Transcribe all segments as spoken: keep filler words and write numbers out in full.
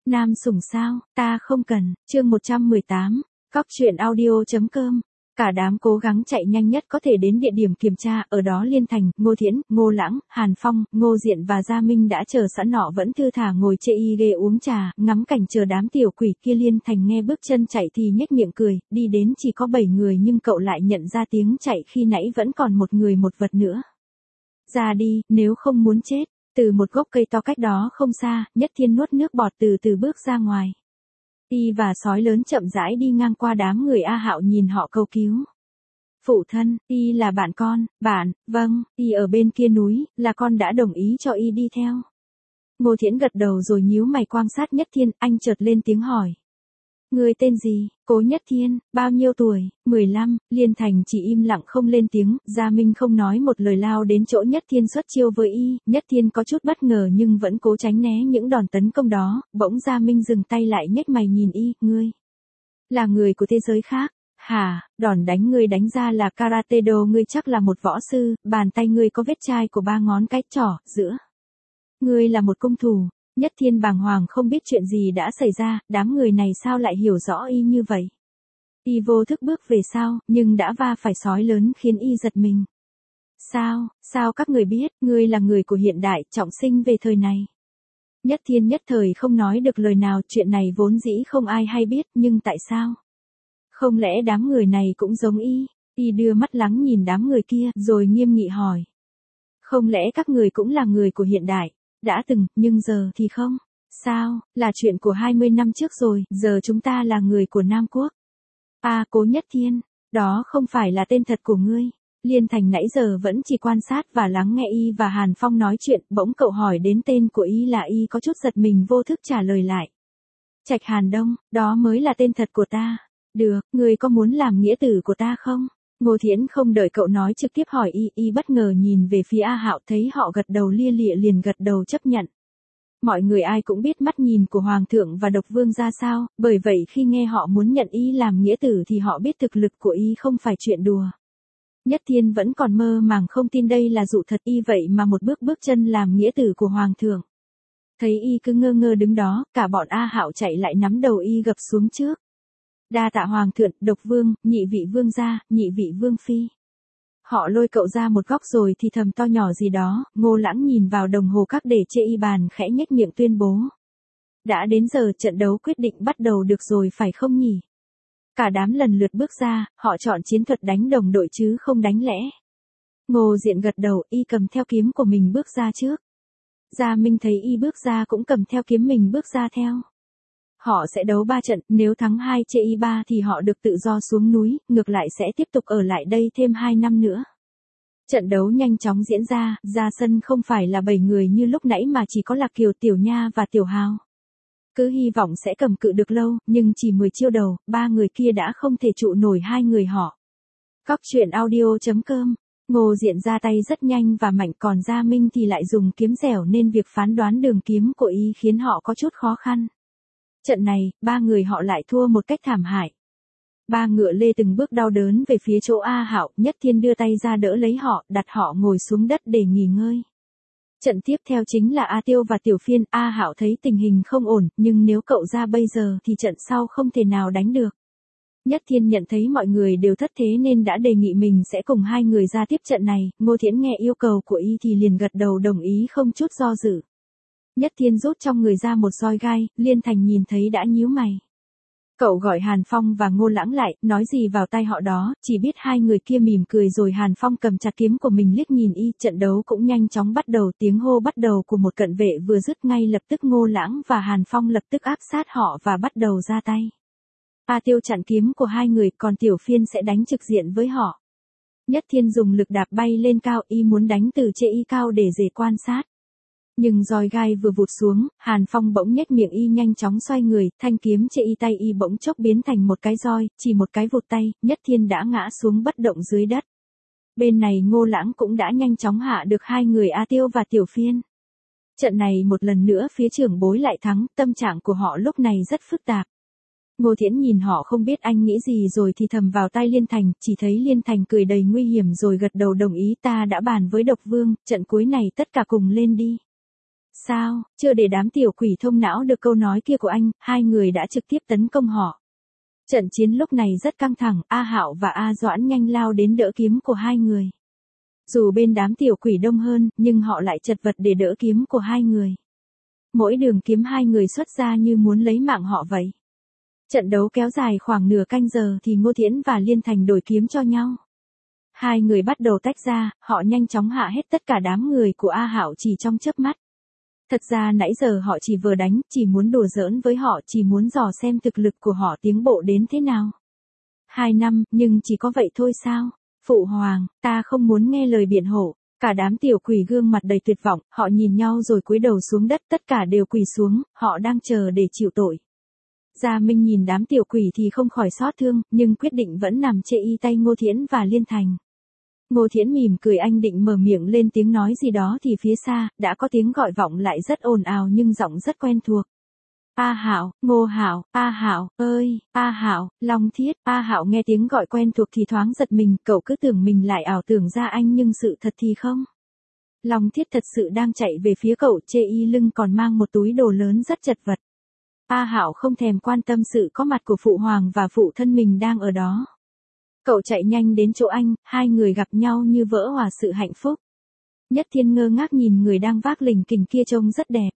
Nam sủng sao, ta không cần, chương một trăm mười tám, cóc truyện audio.com. Cả đám cố gắng chạy nhanh nhất có thể đến địa điểm kiểm tra, ở đó Liên Thành, Ngô Thiến, Ngô Lãng, Hàn Phong, Ngô Diện và Gia Minh đã chờ sẵn, nọ vẫn thư thả ngồi chê y ghê uống trà, ngắm cảnh chờ đám tiểu quỷ kia. Liên Thành nghe bước chân chạy thì nhếch miệng cười, đi đến chỉ có bảy người nhưng cậu lại nhận ra tiếng chạy khi nãy vẫn còn một người một vật nữa. Ra đi, nếu không muốn chết. Từ một gốc cây to cách đó không xa, Nhất Thiên nuốt nước bọt từ từ bước ra ngoài. Y và sói lớn chậm rãi đi ngang qua đám người. A Hạo nhìn họ cầu cứu. Phụ thân, Y là bạn con. Bạn, vâng, Y ở bên kia núi, là con đã đồng ý cho Y đi theo. Ngô Thiến gật đầu rồi nhíu mày quan sát Nhất Thiên, anh chợt lên tiếng hỏi. Người tên gì? Cố Nhất Thiên, bao nhiêu tuổi? mười lăm, Liên Thành chỉ im lặng không lên tiếng, Gia Minh không nói một lời lao đến chỗ Nhất Thiên xuất chiêu với Y, Nhất Thiên có chút bất ngờ nhưng vẫn cố tránh né những đòn tấn công đó, bỗng Gia Minh dừng tay lại nhếch mày nhìn Y, ngươi là người của thế giới khác. Hả, đòn đánh ngươi đánh ra là karate do, ngươi chắc là một võ sư, bàn tay ngươi có vết chai của ba ngón cái trỏ, giữa. Ngươi là một cung thủ. Nhất Thiên bàng hoàng không biết chuyện gì đã xảy ra, đám người này sao lại hiểu rõ Y như vậy. Y vô thức bước về sau, nhưng đã va phải sói lớn khiến Y giật mình. Sao, sao các người biết, ngươi là người của hiện đại, trọng sinh về thời này. Nhất Thiên nhất thời không nói được lời nào, chuyện này vốn dĩ không ai hay biết, nhưng tại sao? Không lẽ đám người này cũng giống Y? Y đưa mắt lắng nhìn đám người kia, rồi nghiêm nghị hỏi. Không lẽ các người cũng là người của hiện đại? Đã từng, nhưng giờ thì không. Sao, là chuyện của hai mươi năm trước rồi, giờ chúng ta là người của Nam Quốc. À, Cố Nhất Thiên, đó không phải là tên thật của ngươi. Liên Thành nãy giờ vẫn chỉ quan sát và lắng nghe Y và Hàn Phong nói chuyện, bỗng cậu hỏi đến tên của Y là Y có chút giật mình vô thức trả lời lại. Trạch Hàn Đông, đó mới là tên thật của ta. Được, ngươi có muốn làm nghĩa tử của ta không? Ngô Thiến không đợi cậu nói trực tiếp hỏi Y, Y bất ngờ nhìn về phía A Hạo, thấy họ gật đầu lia lịa liền gật đầu chấp nhận. Mọi người ai cũng biết mắt nhìn của Hoàng thượng và Độc Vương ra sao, bởi vậy khi nghe họ muốn nhận Y làm nghĩa tử thì họ biết thực lực của Y không phải chuyện đùa. Nhất Thiên vẫn còn mơ màng không tin đây là dụ thật, Y vậy mà một bước bước chân làm nghĩa tử của Hoàng thượng. Thấy Y cứ ngơ ngơ đứng đó, cả bọn A Hạo chạy lại nắm đầu Y gập xuống trước. Đa tạ Hoàng thượng, Độc Vương, nhị vị vương gia, nhị vị vương phi. Họ lôi cậu ra một góc rồi thì thầm to nhỏ gì đó. Ngô Lãng nhìn vào đồng hồ các để chê Y bàn khẽ nhếch miệng tuyên bố. Đã đến giờ trận đấu quyết định bắt đầu được rồi phải không nhỉ? Cả đám lần lượt bước ra, họ chọn chiến thuật đánh đồng đội chứ không đánh lẽ. Ngô Diện gật đầu, Y cầm theo kiếm của mình bước ra trước. Gia Minh thấy Y bước ra cũng cầm theo kiếm mình bước ra theo. Họ sẽ đấu ba trận, nếu thắng hai chê Y ba thì họ được tự do xuống núi, ngược lại sẽ tiếp tục ở lại đây thêm hai năm nữa. Trận đấu nhanh chóng diễn ra, ra sân không phải là bảy người như lúc nãy mà chỉ có Lạc Kiều, Tiểu Nha và Tiểu Hào. Cứ hy vọng sẽ cầm cự được lâu, nhưng chỉ mười chiêu đầu, ba người kia đã không thể trụ nổi hai người họ. Cóc truyện audio.com. Ngô Diện ra tay rất nhanh và mạnh, còn Gia Minh thì lại dùng kiếm dẻo nên việc phán đoán đường kiếm của Y khiến họ có chút khó khăn. Trận này, ba người họ lại thua một cách thảm hại. Ba ngựa lê từng bước đau đớn về phía chỗ A Hạo, Nhất Thiên đưa tay ra đỡ lấy họ, đặt họ ngồi xuống đất để nghỉ ngơi. Trận tiếp theo chính là A Tiêu và Tiểu Phiên. A Hạo thấy tình hình không ổn, nhưng nếu cậu ra bây giờ thì trận sau không thể nào đánh được. Nhất Thiên nhận thấy mọi người đều thất thế nên đã đề nghị mình sẽ cùng hai người ra tiếp trận này. Ngô Thiến nghe yêu cầu của Y thì liền gật đầu đồng ý không chút do dự. Nhất Thiên rút trong người ra một roi gai, Liên Thành nhìn thấy đã nhíu mày. Cậu gọi Hàn Phong và Ngô Lãng lại, nói gì vào tai họ đó, chỉ biết hai người kia mỉm cười rồi Hàn Phong cầm chặt kiếm của mình liếc nhìn Y, trận đấu cũng nhanh chóng bắt đầu, tiếng hô bắt đầu của một cận vệ vừa dứt ngay lập tức Ngô Lãng và Hàn Phong lập tức áp sát họ và bắt đầu ra tay. A Tiêu chặn kiếm của hai người, còn Tiểu Phiên sẽ đánh trực diện với họ. Nhất Thiên dùng lực đạp bay lên cao, Y muốn đánh từ chê Y cao để dễ quan sát. Nhưng roi gai vừa vụt xuống, Hàn Phong bỗng nhếch miệng, Y nhanh chóng xoay người, thanh kiếm chê Y tay Y bỗng chốc biến thành một cái roi, chỉ một cái vụt tay, Nhất Thiên đã ngã xuống bất động dưới đất. Bên này Ngô Lãng cũng đã nhanh chóng hạ được hai người A Tiêu và Tiểu Phiên. Trận này một lần nữa phía trưởng bối lại thắng, tâm trạng của họ lúc này rất phức tạp. Ngô Thiến nhìn họ không biết anh nghĩ gì rồi thì thầm vào tai Liên Thành, chỉ thấy Liên Thành cười đầy nguy hiểm rồi gật đầu đồng ý, ta đã bàn với Độc Vương, trận cuối này tất cả cùng lên đi. Sao, chưa để đám tiểu quỷ thông não được câu nói kia của anh, hai người đã trực tiếp tấn công họ. Trận chiến lúc này rất căng thẳng, A Hạo và A Doãn nhanh lao đến đỡ kiếm của hai người. Dù bên đám tiểu quỷ đông hơn, nhưng họ lại chật vật để đỡ kiếm của hai người. Mỗi đường kiếm hai người xuất ra như muốn lấy mạng họ vậy. Trận đấu kéo dài khoảng nửa canh giờ thì Ngô Thiến và Liên Thành đổi kiếm cho nhau. Hai người bắt đầu tách ra, họ nhanh chóng hạ hết tất cả đám người của A Hạo chỉ trong chớp mắt. Thật ra nãy giờ họ chỉ vừa đánh, chỉ muốn đùa giỡn với họ, chỉ muốn dò xem thực lực của họ tiến bộ đến thế nào. Hai năm, nhưng chỉ có vậy thôi sao? Phụ hoàng, ta không muốn nghe lời biện hộ. Cả đám tiểu quỷ gương mặt đầy tuyệt vọng, họ nhìn nhau rồi cúi đầu xuống đất, tất cả đều quỳ xuống, họ đang chờ để chịu tội. Gia Minh nhìn đám tiểu quỷ thì không khỏi xót thương, nhưng quyết định vẫn nằm chê y tay Ngô Thiến và Liên Thành. Ngô Thiến mỉm cười, anh định mở miệng lên tiếng nói gì đó thì phía xa, đã có tiếng gọi vọng lại rất ồn ào nhưng giọng rất quen thuộc. A Hạo, Ngô Hạo, A Hạo, ơi, A Hạo, Long Thiết. A Hạo nghe tiếng gọi quen thuộc thì thoáng giật mình, cậu cứ tưởng mình lại ảo tưởng ra anh nhưng sự thật thì không. Long Thiết thật sự đang chạy về phía cậu, chê y lưng còn mang một túi đồ lớn rất chật vật. A Hạo không thèm quan tâm sự có mặt của phụ hoàng và phụ thân mình đang ở đó. Cậu chạy nhanh đến chỗ anh, hai người gặp nhau như vỡ hòa sự hạnh phúc. Nhất Thiên ngơ ngác nhìn người đang vác lình kình kia trông rất đẹp.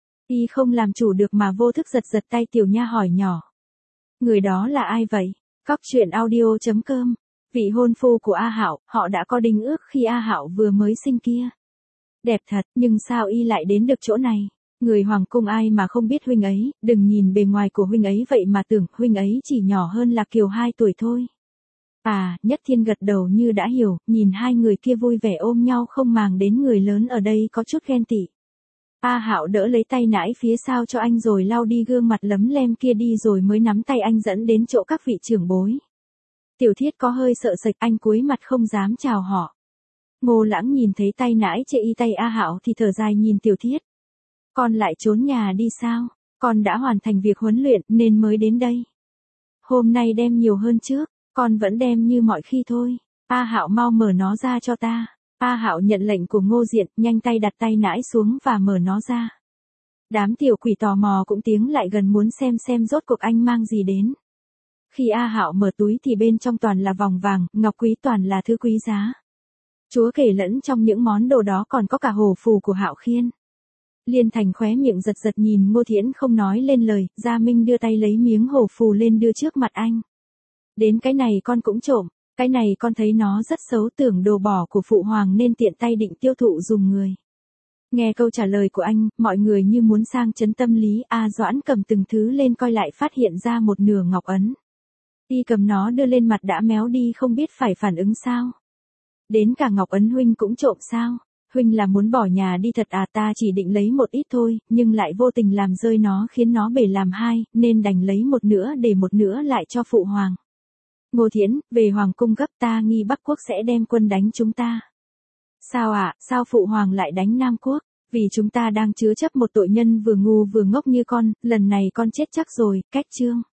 Y không làm chủ được mà vô thức giật giật tay Tiểu Nha hỏi nhỏ. Người đó là ai vậy? Cóc truyện audio chấm com. Vị hôn phu của A Hạo, họ đã có đính ước khi A Hạo vừa mới sinh kia. Đẹp thật, nhưng sao y lại đến được chỗ này? Người hoàng cung ai mà không biết huynh ấy, đừng nhìn bề ngoài của huynh ấy vậy mà tưởng huynh ấy chỉ nhỏ hơn Lạc Kiều hai tuổi thôi. À, Nhất Thiên gật đầu như đã hiểu, nhìn hai người kia vui vẻ ôm nhau không màng đến người lớn ở đây có chút ghen tị. A Hạo đỡ lấy tay nãi phía sau cho anh rồi lau đi gương mặt lấm lem kia đi rồi mới nắm tay anh dẫn đến chỗ các vị trưởng bối. Tiểu Thiết có hơi sợ sệt, anh cúi mặt không dám chào họ. Ngô Lãng nhìn thấy tay nãi chê y tay A Hạo thì thở dài nhìn Tiểu Thiết. Con lại trốn nhà đi sao? Con đã hoàn thành việc huấn luyện nên mới đến đây. Hôm nay đem nhiều hơn trước, con vẫn đem như mọi khi thôi. A Hạo mau mở nó ra cho ta. A Hạo nhận lệnh của Ngô Diện, nhanh tay đặt tay nãi xuống và mở nó ra. Đám tiểu quỷ tò mò cũng tiến lại gần muốn xem xem rốt cuộc anh mang gì đến. Khi A Hạo mở túi thì bên trong toàn là vòng vàng, ngọc quý, toàn là thứ quý giá. Chúa kể lẫn trong những món đồ đó còn có cả hổ phù của Hạo Khiên. Liên Thành khóe miệng giật giật nhìn Ngô Thiến không nói lên lời, Gia Minh đưa tay lấy miếng hổ phù lên đưa trước mặt anh. Đến cái này con cũng trộm, cái này con thấy nó rất xấu, tưởng đồ bỏ của phụ hoàng nên tiện tay định tiêu thụ dùng người. Nghe câu trả lời của anh, mọi người như muốn sang chấn tâm lý. A Doãn cầm từng thứ lên coi lại phát hiện ra một nửa ngọc ấn. Y cầm nó đưa lên mặt đã méo đi không biết phải phản ứng sao. Đến cả ngọc ấn huynh cũng trộm sao? Huynh là muốn bỏ nhà đi thật à? Ta chỉ định lấy một ít thôi, nhưng lại vô tình làm rơi nó khiến nó bể làm hai, nên đành lấy một nửa để một nửa lại cho phụ hoàng. Ngô Thiến, về hoàng cung gấp, ta nghi Bắc Quốc sẽ đem quân đánh chúng ta. Sao ạ, à, sao phụ hoàng lại đánh Nam Quốc? Vì chúng ta đang chứa chấp một tội nhân vừa ngu vừa ngốc như con, lần này con chết chắc rồi. Cách chương.